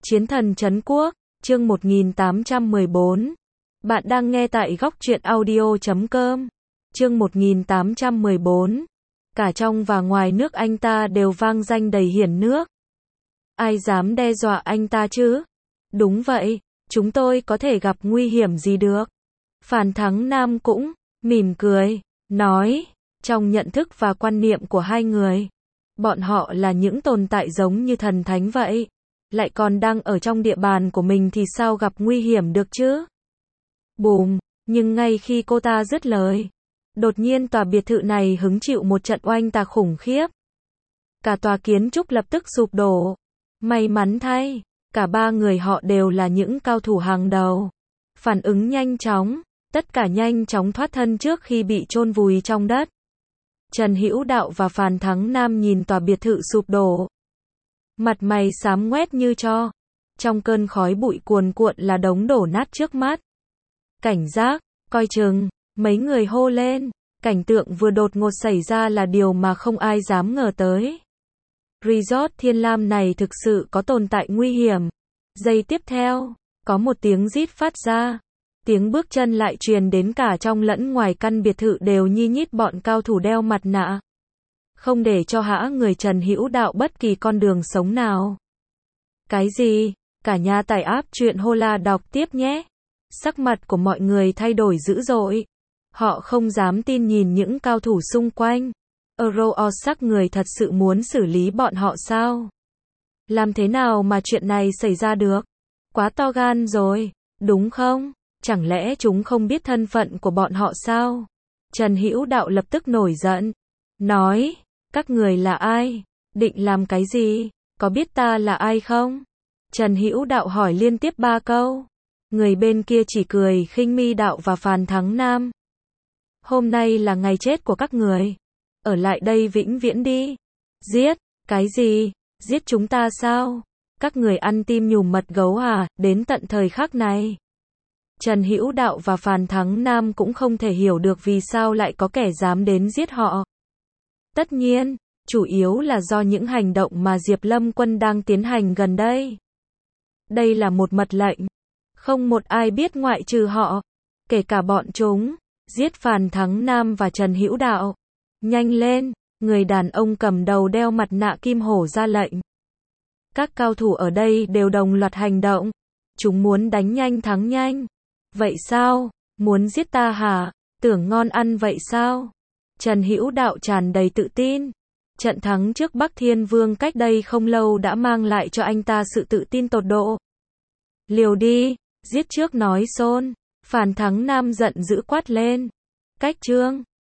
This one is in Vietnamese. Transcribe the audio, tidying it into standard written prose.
Chiến thần trấn quốc, chương 1814. Bạn đang nghe tại góc truyện audio.com. Chương 1814. Cả trong và ngoài nước anh ta đều vang danh đầy hiển nước. Ai dám đe dọa anh ta chứ? Đúng vậy, chúng tôi có thể gặp nguy hiểm gì được? Phàn Thắng Nam cũng mỉm cười, nói, trong nhận thức và quan niệm của hai người, bọn họ là những tồn tại giống như thần thánh vậy, lại còn đang ở trong địa bàn của mình thì sao gặp nguy hiểm được chứ? Bùm, nhưng ngay khi cô ta dứt lời, đột nhiên tòa biệt thự này hứng chịu một trận oanh tạc khủng khiếp. Cả tòa kiến trúc lập tức sụp đổ. May mắn thay, cả ba người họ đều là những cao thủ hàng đầu. Phản ứng nhanh chóng, tất cả nhanh chóng thoát thân trước khi bị chôn vùi trong đất. Trần Hữu Đạo và Phàn Thắng Nam nhìn tòa biệt thự sụp đổ. Mặt mày xám ngoét như tro. Trong cơn khói bụi cuồn cuộn là đống đổ nát trước mắt. Cảnh giác, coi chừng, mấy người hô lên. Cảnh tượng vừa đột ngột xảy ra là điều mà không ai dám ngờ tới. Resort Thiên Lam này thực sự có tồn tại nguy hiểm. Giây tiếp theo, có một tiếng rít phát ra. Tiếng bước chân lại truyền đến cả trong lẫn ngoài căn biệt thự đều nhi nhít bọn cao thủ đeo mặt nạ. Không để cho người Trần Hữu Đạo bất kỳ con đường sống nào. Cái gì? Cả nhà tải app truyện Hola đọc tiếp nhé. Sắc mặt của mọi người thay đổi dữ dội. Họ không dám tin nhìn những cao thủ xung quanh. Sắc người thật sự muốn xử lý bọn họ sao? Làm thế nào mà chuyện này xảy ra được? Quá to gan rồi, đúng không? Chẳng lẽ chúng không biết thân phận của bọn họ sao? Trần Hữu Đạo lập tức nổi giận. Nói, các người là ai? Định làm cái gì? Có biết ta là ai không? Trần Hữu Đạo hỏi liên tiếp 3 câu. Người bên kia chỉ cười khinh Mi Đạo và Phàn Thắng Nam. Hôm nay là ngày chết của các người. Ở lại đây vĩnh viễn đi. Giết, cái gì? Giết chúng ta sao? Các người ăn tim nhùm mật gấu à? Đến tận thời khắc này, Trần Hữu Đạo và Phàn Thắng Nam cũng không thể hiểu được vì sao lại có kẻ dám đến giết họ. Tất nhiên, chủ yếu là do những hành động mà Diệp Lâm Quân đang tiến hành gần đây. Đây là một mật lệnh. Không một ai biết ngoại trừ họ. Kể cả bọn chúng. Giết Phàn Thắng Nam và Trần Hữu Đạo. Nhanh lên, người đàn ông cầm đầu đeo mặt nạ kim hổ ra lệnh. Các cao thủ ở đây đều đồng loạt hành động. Chúng muốn đánh nhanh thắng nhanh. Vậy sao? Muốn giết ta hả? Tưởng ngon ăn vậy sao? Trần Hữu Đạo tràn đầy tự tin. Trận thắng trước Bắc Thiên Vương cách đây không lâu đã mang lại cho anh ta sự tự tin tột độ. Liều đi, giết trước nói xôn. Phàn Thắng Nam giận dữ quát lên. Cách trương.